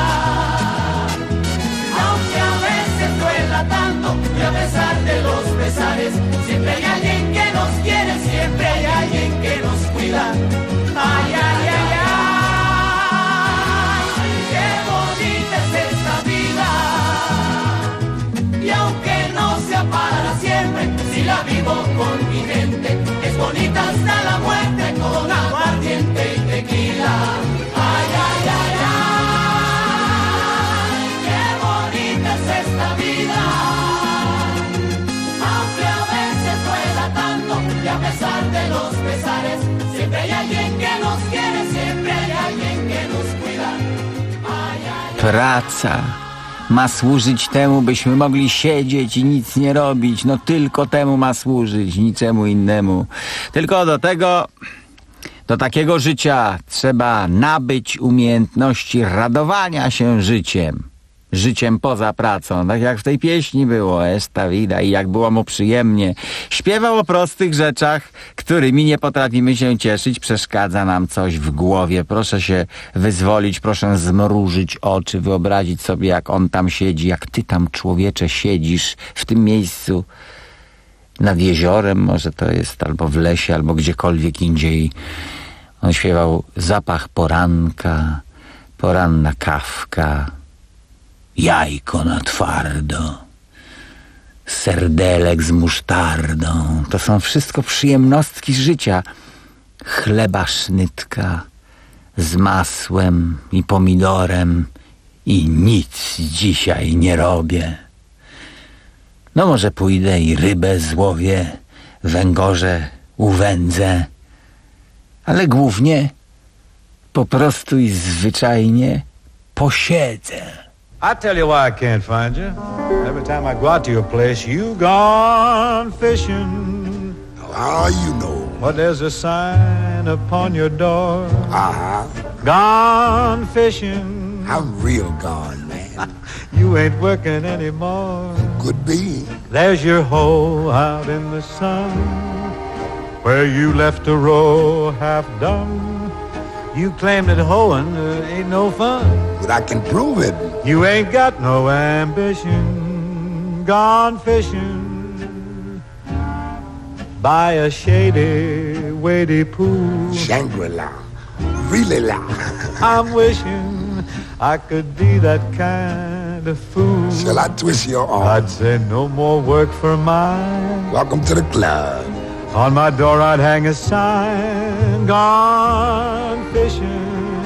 aunque a veces duela tanto y a pesar de los pesares, siempre hay alguien que nos quiere, siempre hay alguien que nos cuida. Ay, ay, ay, ay, qué bonita es esta vida, y aunque no sea para siempre, si la vivo con mi gente, es bonita hasta la muerte con aguardiente y tequila. Ay, ay, ay, ay, qué bonita es esta vida, aunque a veces duela tanto y a pesar de los pesares, siempre hay alguien que nos quiere, siempre hay alguien que nos cuida. Ay, ay, Praca ma służyć temu, byśmy mogli siedzieć i nic nie robić. No tylko temu ma służyć, niczemu innemu. Tylko do tego, do takiego życia trzeba nabyć umiejętności radowania się życiem. Życiem poza pracą, tak jak w tej pieśni było Esta vida i jak było mu przyjemnie. Śpiewał o prostych rzeczach, którymi nie potrafimy się cieszyć, przeszkadza nam coś w głowie. Proszę się wyzwolić, proszę zmrużyć oczy, wyobrazić sobie, jak on tam siedzi, jak ty tam, człowiecze, siedzisz w tym miejscu nad jeziorem, może to jest, albo w lesie, albo gdziekolwiek indziej. On śpiewał zapach poranka, poranna kawka, jajko na twardo, serdelek z musztardą. To są wszystko przyjemnostki życia. Chleba sznytka z masłem i pomidorem i nic dzisiaj nie robię. No może pójdę i rybę złowię, węgorze uwędzę, ale głównie po prostu i zwyczajnie posiedzę. I tell you why I can't find you. Every time I go out to your place, you gone fishing. How you know? Well, there's a sign upon your door. Uh-huh. Gone fishing. I'm real gone, man. You ain't working anymore. Could be. There's your hole out in the sun, where you left a row half done. You claim that hoeing uh, ain't no fun. But I can prove it. You ain't got no ambition. Gone fishing by a shady, weighty pool. Shangri-La. Really la. I'm wishing I could be that kind of fool. Shall I twist your arm? I'd say no more work for mine. Welcome to the club. On my door I'd hang a sign, gone fishing,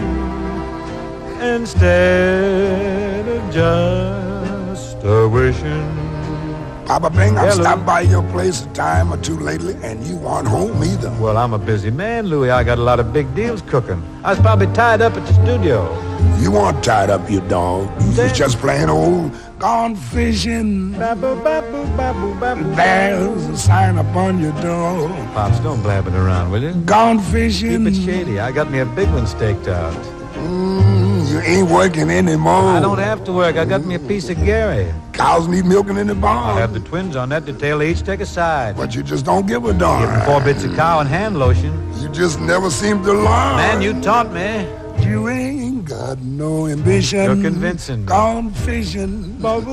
instead of just a wishing. Papa Bing, I've stopped by your place a time or two lately, and you aren't home either. Well, I'm a busy man, Louis. I got a lot of big deals cooking. I was probably tied up at the studio. You weren't tied up, you dog. You was just plain old gone fishing. Baboo, baboo, baboo, baboo. There's a sign upon your door. Pops, don't blab it around, will you? Gone fishing. Keep it shady. I got me a big one staked out. Mm, you ain't working anymore. I don't have to work. I got me a piece of Gary. Cows need milking in the barn. I have the twins on that detail. They each take a side. But you just don't give a darn. Give them four bits of cow and hand lotion. You just never seem to learn. Man, you taught me. You ain't got no ambition. You're convincing. Gone fishing. Got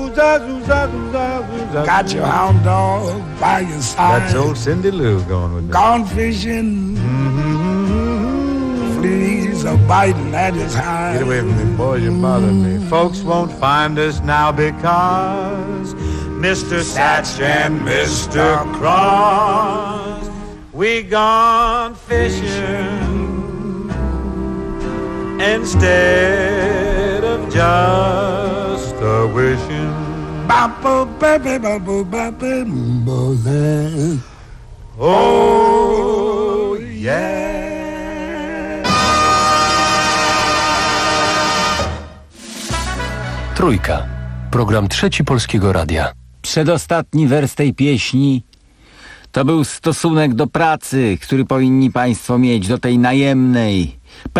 your hound dog by your side. That's old Cindy Lou going with me. Gone fishing. Mm-hmm. Fleas are biting at his hide. Get away from me, boy, you bother me. Folks won't find us now because Mister Satch and Mister Cross, we gone fishing instead of just a wishing. Oh, yeah. Trójka. Program Trzeci Polskiego Radia. Przedostatni wers tej pieśni to był stosunek do pracy, który powinni państwo mieć, do tej najemnej.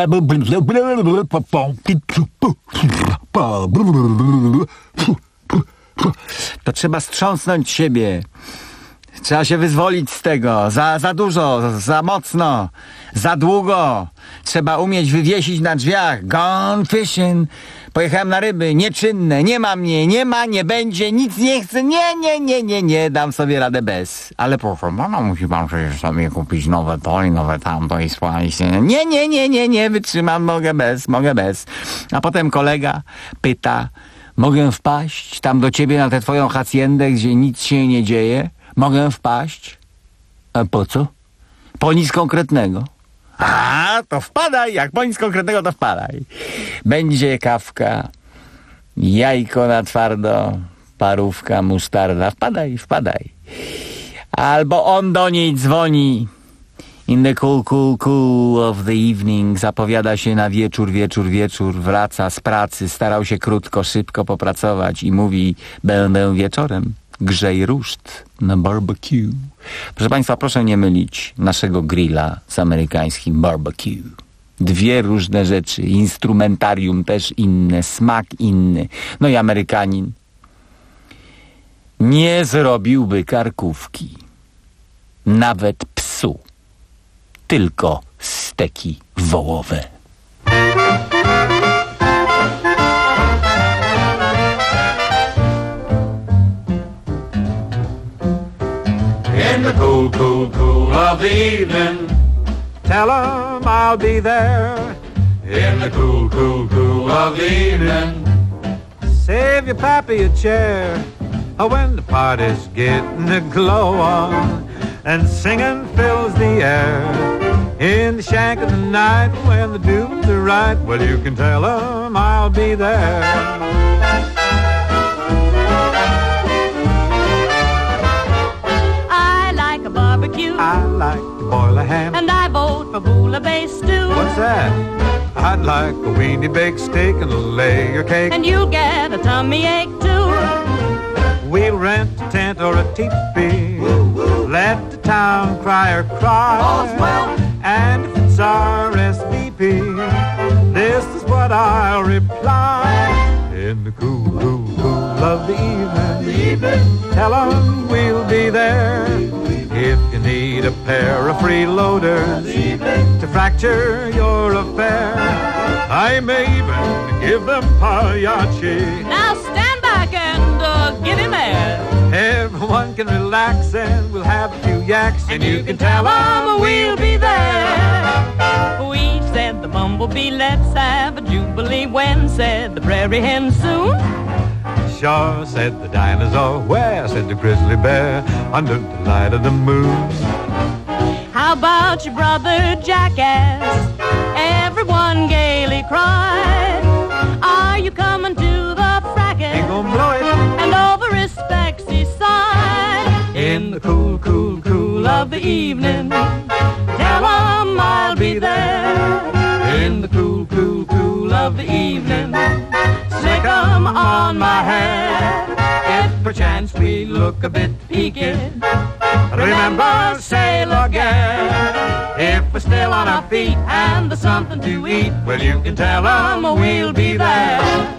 To trzeba strząsnąć siebie. Trzeba się wyzwolić z tego. Za, za dużo, za mocno, za długo. Trzeba umieć wywiesić na drzwiach. Gone fishing. Pojechałem na ryby, nieczynne, nie ma mnie, nie ma, nie będzie, nic nie chcę, nie, nie, nie, nie, nie, dam sobie radę bez. Ale proszę pana, musi pan przecież sobie kupić nowe to i nowe tamto i spłacić. Nie, nie, nie, nie, nie, wytrzymam, mogę bez, mogę bez. A potem kolega pyta, mogę wpaść tam do ciebie na tę twoją haciendę, gdzie nic się nie dzieje? Mogę wpaść? A po co? Po nic konkretnego. A, to wpadaj, jak po nic konkretnego, to wpadaj. Będzie kawka, jajko na twardo, parówka, musztarda. Wpadaj, wpadaj. Albo on do niej dzwoni. In the cool, cool, cool of the evening. Zapowiada się na wieczór, wieczór, wieczór. Wraca z pracy, starał się krótko, szybko popracować i mówi, będę wieczorem. Grzej ruszt na barbecue. Proszę państwa, proszę nie mylić naszego grilla z amerykańskim barbecue. Dwie różne rzeczy. Instrumentarium też inne, smak inny. No i Amerykanin nie zrobiłby karkówki. Nawet psu. Tylko steki wołowe. In the cool, cool, cool of the evening, tell 'em I'll be there. In the cool, cool, cool of the evening, save your pappy a chair. Oh, when the party's getting the glow on and singing fills the air. In the shank of the night when the dudes are right, well, you can tell 'em I'll be there. Barbecue. I like to boil a ham. And I vote for bouillabaisse stew. What's that? I'd like a weenie baked steak and a layer cake. And you'll get a tummy ache too. We'll rent a tent or a teepee. Let the town crier cry. All's well. And if it's R S V P, this is what I'll reply. In the cool, cool, cool of the evening, the evening. Tell 'em we'll be there. If you need a pair of freeloaders to fracture your affair, I may even give them pagliacci. Now stand back and uh, give him air. Everyone can relax and we'll have a few yaks, and, and you can tell them we'll be there. We said the bumblebee, let's have a jubilee. When said the prairie hen soon? Sure, said the dinosaur. Where, said the grizzly bear, under the light of the moon. How about your brother jackass? Everyone gaily cried. Are you coming to the fracas? Ain't gonna blow it. And over his specs he sighed. In the cool, cool, cool of the evening, tell 'em I'll be there. In the cool, cool, cool of the evening, stick 'em on my head. If perchance we look a bit peaked, remember, sail again. If we're still on our feet and there's something to eat, well, you can tell 'em we'll be there.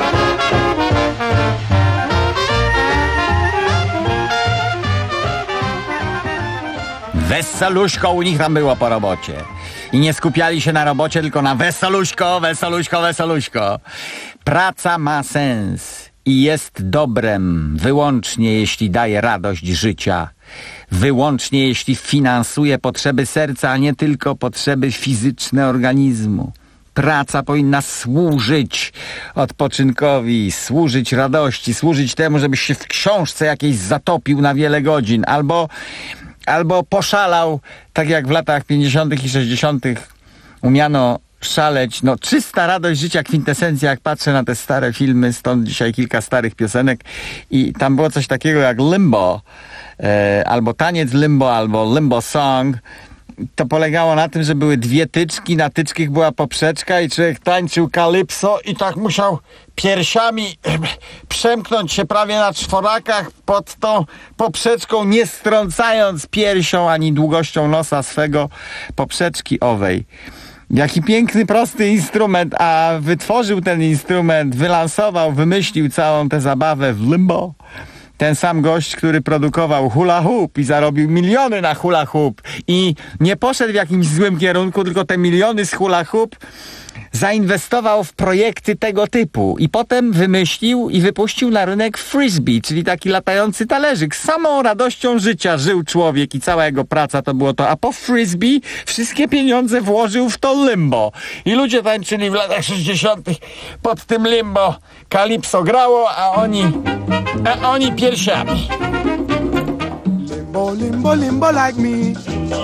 Wesołuśko u nich tam było po robocie. I nie skupiali się na robocie, tylko na wesołuśko, wesołuśko, wesołuśko. Praca ma sens i jest dobrem wyłącznie jeśli daje radość życia. Wyłącznie jeśli finansuje potrzeby serca, a nie tylko potrzeby fizyczne organizmu. Praca powinna służyć odpoczynkowi, służyć radości, służyć temu, żebyś się w książce jakiejś zatopił na wiele godzin, albo, albo poszalał, tak jak w latach pięćdziesiątych i sześćdziesiątych umiano szaleć. No, czysta radość życia, kwintesencja, jak patrzę na te stare filmy, stąd dzisiaj kilka starych piosenek i tam było coś takiego jak limbo, e, albo taniec limbo, albo limbo song. to polegało na tym, że były dwie tyczki, na tyczkach była poprzeczka i człowiek tańczył kalypso i tak musiał piersiami przemknąć się prawie na czworakach pod tą poprzeczką, nie strącając piersią ani długością nosa swego poprzeczki owej. Jaki piękny, prosty instrument, a wytworzył ten instrument, wylansował, wymyślił całą tę zabawę w limbo. Ten sam gość, który produkował hula hoop i zarobił miliony na hula hoop i nie poszedł w jakimś złym kierunku, tylko te miliony z hula hoop zainwestował w projekty tego typu i potem wymyślił i wypuścił na rynek frisbee, czyli taki latający talerzyk. Z samą radością życia żył człowiek i cała jego praca to było to, a po frisbee wszystkie pieniądze włożył w to limbo. I ludzie tańczyli w latach sześćdziesiątych pod tym limbo. Kalipso grało, a oni, a oni piersiami. Limbo, limbo, limbo like me.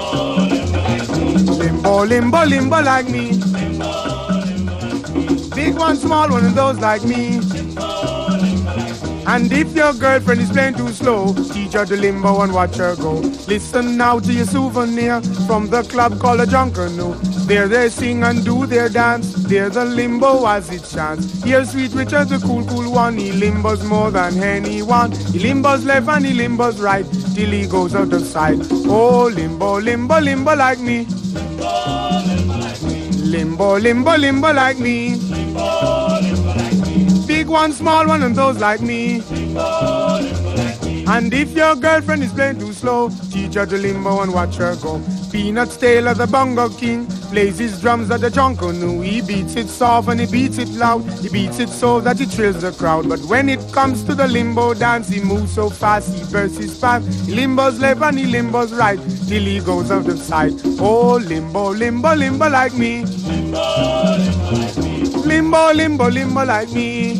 Limbo, limbo, limbo like me. Big one, small one, and those like me. And if your girlfriend is playing too slow, teach her to limbo and watch her go. Listen now to your souvenir from the club called a Junkanoo. There they sing and do their dance. There the limbo as it chants. Here's Sweet Richard, the cool, cool one. He limbos more than anyone. He limbos left and he limbos right till he goes out of sight. Oh, limbo, limbo, limbo like me. Limbo, limbo, limbo like me. Big one, small one, and those like me. And if your girlfriend is playing too slow, teach her to limbo and watch her go. Peanuts Taylor, the bongo king, plays his drums at the Junkanoo. He beats it soft and he beats it loud. He beats it so that it thrills the crowd. But when it comes to the limbo dance, he moves so fast, he bursts his path. He limbos left and he limbos right till he goes out of sight. Oh, limbo, limbo, limbo like me. Limbo, limbo, limbo like me.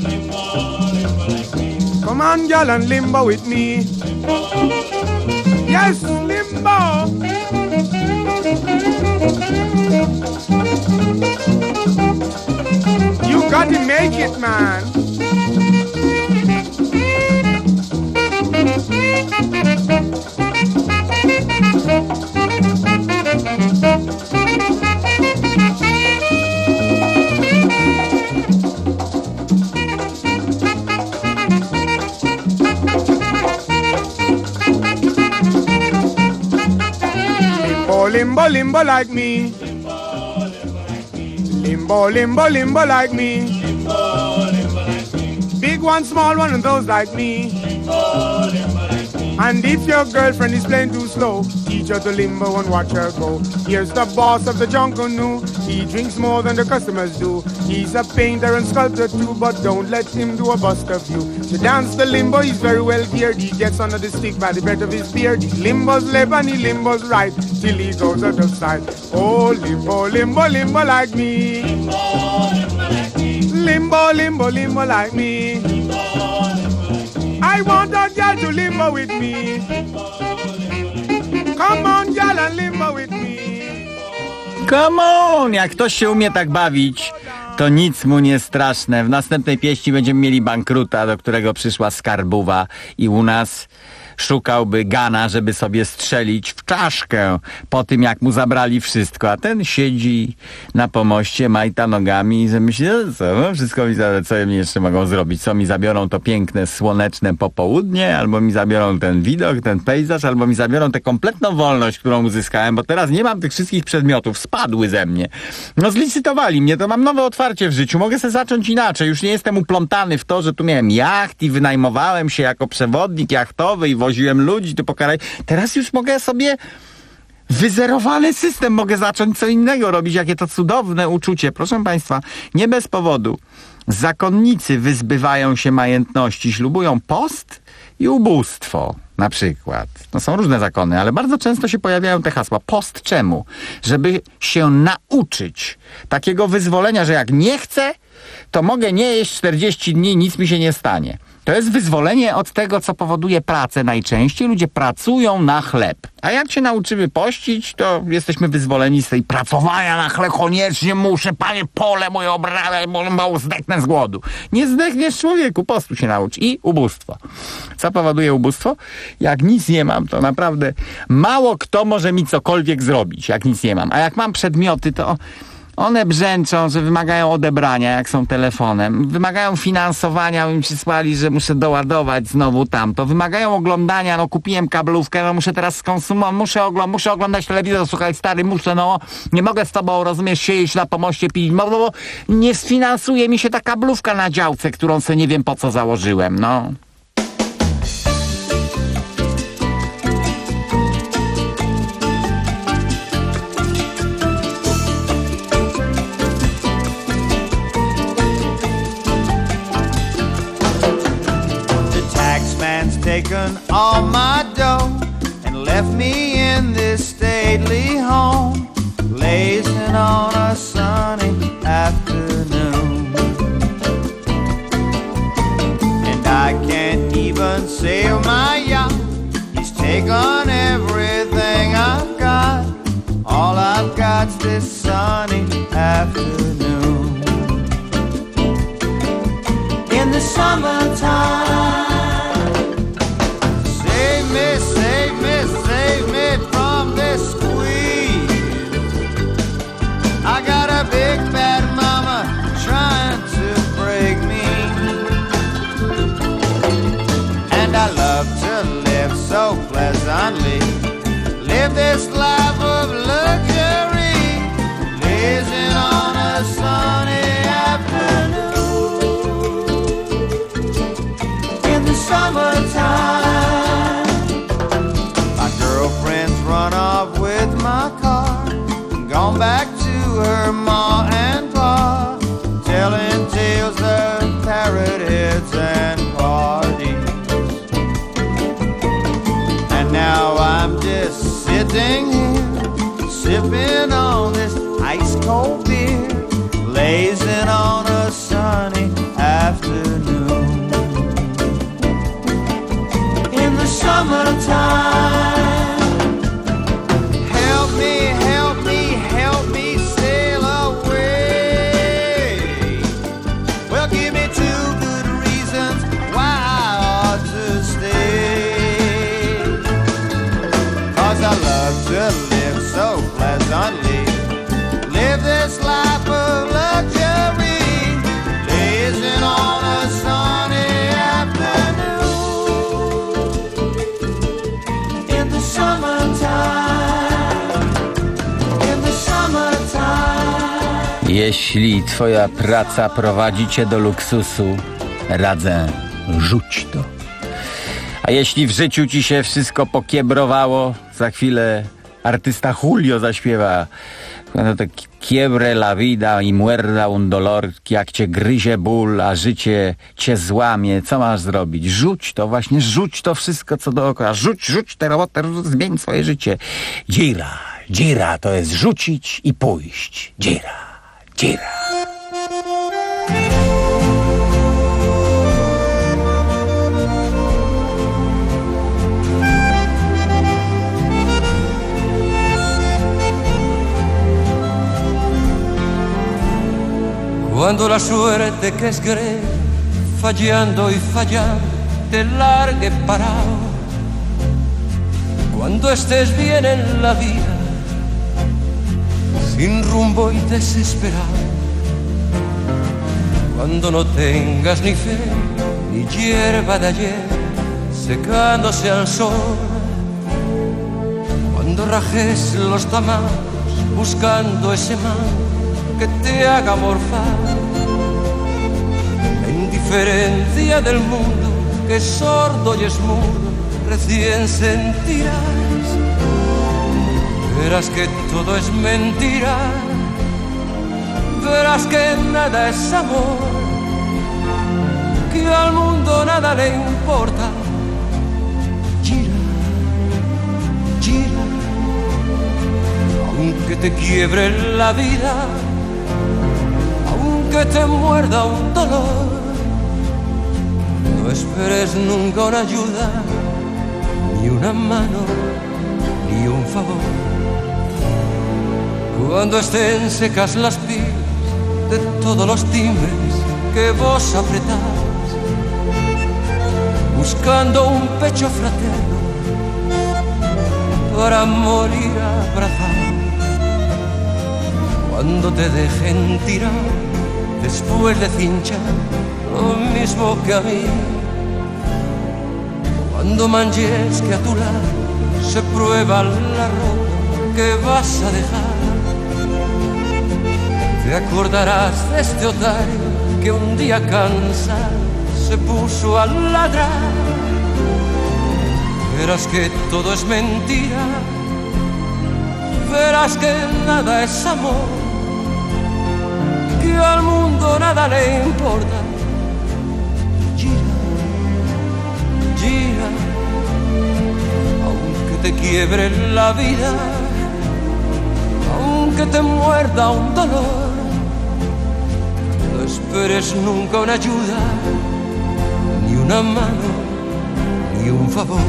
Come on, girl, and limbo with me. Yes, limbo. You got to make it, man. Limbo, limbo like me. Limbo, limbo, limbo like me. Big one, small one, and those like me. And if your girlfriend is playing too slow, teach her to limbo and watch her go. Here's the boss of the Junkanoo. He drinks more than the customers do. He's a painter and sculptor too, but don't let him do a bust of you. To dance the limbo, he's very well geared. He gets under the stick by the breadth of his beard. He limbos left and he limbos right till he goes out of sight. Oh, limbo, limbo, limbo like me. Limbo, limbo, limbo like me. I want a girl to limbo with me. Come on, girl, and limbo with me. Come on! Jak ktoś się umie tak bawić, to nic mu nie straszne. W następnej pieśni będziemy mieli bankruta, do którego przyszła skarbowa i u nas szukałby gana, żeby sobie strzelić w czaszkę po tym, jak mu zabrali wszystko. A ten siedzi na pomoście, majta nogami i myśli, no co, no wszystko mi zabiorą, co mi jeszcze mogą zrobić? Co mi zabiorą to piękne, słoneczne popołudnie, albo mi zabiorą ten widok, ten pejzaż, albo mi zabiorą tę kompletną wolność, którą uzyskałem, bo teraz nie mam tych wszystkich przedmiotów, spadły ze mnie. No zlicytowali mnie, to mam nowe otwarcie w życiu, mogę sobie zacząć inaczej, już nie jestem uplątany w to, że tu miałem jacht i wynajmowałem się jako przewodnik jachtowy i woziłem ludzi tu po kraju. Teraz już mogę sobie wyzerowany system, mogę zacząć co innego robić. Jakie to cudowne uczucie. Proszę Państwa, nie bez powodu zakonnicy wyzbywają się majętności, ślubują post i ubóstwo. Na przykład. No są różne zakony, ale bardzo często się pojawiają te hasła. Post czemu? Żeby się nauczyć takiego wyzwolenia, że jak nie chcę, to mogę nie jeść czterdzieści dni, nic mi się nie stanie. To jest wyzwolenie od tego, co powoduje pracę najczęściej. Ludzie pracują na chleb. A jak się nauczymy pościć, to jesteśmy wyzwoleni z tej pracowania na chleb. Koniecznie muszę, panie, pole moje obrane, bo zdechnę z głodu. Nie zdechniesz, człowieku, postu się naucz. I ubóstwo. Co powoduje ubóstwo? Jak nic nie mam, to naprawdę mało kto może mi cokolwiek zrobić, jak nic nie mam. A jak mam przedmioty, to one brzęczą, że wymagają odebrania, jak są telefonem. Wymagają finansowania, bo mi przysłali, że muszę doładować znowu tamto. Wymagają oglądania, no kupiłem kablówkę, no muszę teraz skonsumować, muszę, ogl- muszę oglądać telewizor, słuchaj, stary, muszę, no nie mogę z tobą, rozumiesz, siedzieć na pomoście, pić, no bo nie sfinansuje mi się ta kablówka na działce, którą sobie nie wiem po co założyłem, no. Taken all my dough and left me in this stately home, blazing on a sunny afternoon. And I can't even sail my yacht. He's taken everything I've got. All I've got's this sunny afternoon. In the summertime, Save me, save me, save me from this squeeze. I got a big bad mama trying to break me, and I love to live so pleasantly, live this life of luxury, blazing on a sunny afternoon. In the summertime, girlfriend's run off with my car, gone back to her ma and pa, telling tales of parrot heads and parties. And now I'm just sitting here, sipping on this ice cold beer, blazing on a sunny afternoon. In the summertime, help me, help me, help me sail away. Well, give me two good reasons why I ought to stay. 'Cause I love to live so pleasantly, live this life of luxury, blazing on a sunny afternoon. In the summertime, jeśli twoja praca prowadzi cię do luksusu, radzę, rzuć to. A jeśli w życiu ci się wszystko pokiebrowało, za chwilę artysta Julio zaśpiewa, no to quiebre la vida y muerda un dolor, jak cię gryzie ból, a życie cię złamie, co masz zrobić? Rzuć to, właśnie rzuć to wszystko, co dookoła. Rzuć, rzuć tę robotę, zmień swoje życie. Gira, gira to jest rzucić i pójść. Gira, gira. Cuando la suerte que es greve, fallando y fallando, te largue parado. Cuando estés bien en la vida, sin rumbo y desesperado. Cuando no tengas ni fe, ni hierba de ayer, secándose al sol. Cuando rajes los tamaños, buscando ese mal que te haga morfar. La indiferencia del mundo, que es sordo y es mudo, recién sentirás. Verás que todo es mentira, verás que nada es amor, que al mundo nada le importa. Gira, gira, aunque te quiebre la vida, aunque te muerda un dolor, no No esperes nunca una ayuda, ni una mano, ni un favor. Cuando estén secas las pilas de todos los timbres que vos apretás, buscando un pecho fraterno para morir abrazado. Cuando te dejen tirar después de cinchar lo mismo que a mí, cuando manches que a tu lado se prueba la ropa que vas a dejar, te acordarás de este otario que un día cansado se puso a ladrar. Verás que todo es mentira, verás que nada es amor, que al mundo nada le importa. Gira, gira, aunque te quiebre la vida, aunque te muerda un dolor, no esperes nunca una ayuda, ni una mano, ni un favor.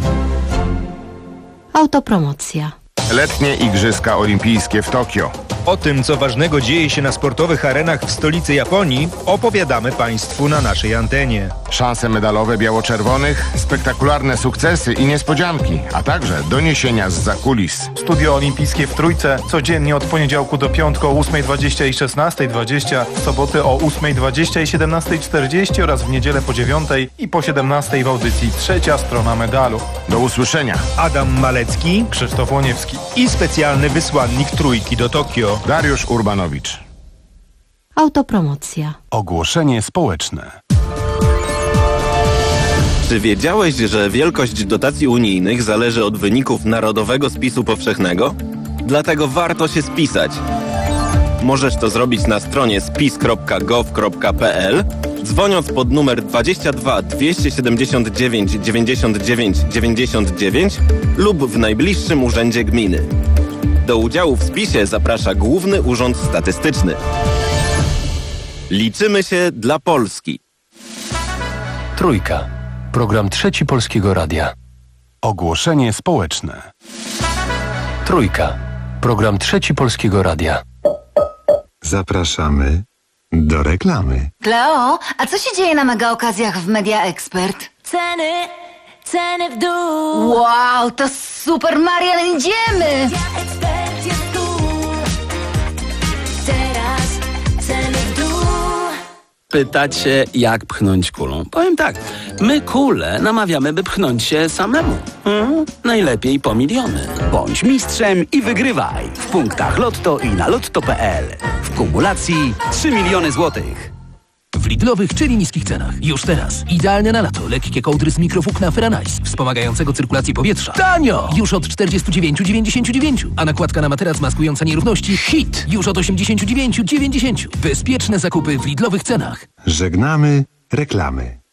Autopromocja. Letnie Igrzyska Olimpijskie w Tokio. O tym, co ważnego dzieje się na sportowych arenach w stolicy Japonii, opowiadamy Państwu na naszej antenie. Szanse medalowe biało-czerwonych, spektakularne sukcesy i niespodzianki, a także doniesienia z zakulis. Studio Olimpijskie w Trójce codziennie od poniedziałku do piątku o ósmej dwadzieścia i szesnastej dwadzieścia, w soboty o ósmej dwadzieścia i siedemnastej czterdzieści oraz w niedzielę po dziewiątej i po siedemnastej w audycji Trzecia Strona Medalu. Do usłyszenia. Adam Malecki, Krzysztof Łoniewski i specjalny wysłannik Trójki do Tokio, Dariusz Urbanowicz. Autopromocja. Ogłoszenie społeczne. Czy wiedziałeś, że wielkość dotacji unijnych zależy od wyników Narodowego Spisu Powszechnego? Dlatego warto się spisać. Możesz to zrobić na stronie spis kropka gov kropka pl, dzwoniąc pod numer dwadzieścia dwa dwieście siedemdziesiąt dziewięć dziewięćdziesiąt dziewięć dziewięćdziesiąt dziewięć lub w najbliższym urzędzie gminy. Do udziału w spisie zaprasza Główny Urząd Statystyczny. Liczymy się dla Polski. Trójka. Program Trzeci Polskiego Radia. Ogłoszenie społeczne. Trójka. Program Trzeci Polskiego Radia. Zapraszamy do reklamy. Kleo, a co się dzieje na mega okazjach w Media Expert? Ceny, ceny w dół. Wow, to super, Marian, idziemy! Media Expert jest tu. Teraz ceny w dół. Pytacie, jak pchnąć kulą? Powiem tak, my kulę namawiamy, by pchnąć się samemu. Hmm? Najlepiej po miliony. Bądź mistrzem i wygrywaj w punktach Lotto i na lotto kropka p l. W kumulacji trzy miliony złotych. W Lidlowych, czyli niskich cenach. Już teraz. Idealne na lato. Lekkie kołdry z mikrofukna Ferranice, wspomagającego cyrkulację powietrza. Tanio! Już od czterdzieści dziewięć dziewięćdziesiąt dziewięć. A nakładka na materac maskująca nierówności Hit. Już od osiemdziesiąt dziewięć dziewięćdziesiąt. Bezpieczne zakupy w Lidlowych cenach. Żegnamy reklamy.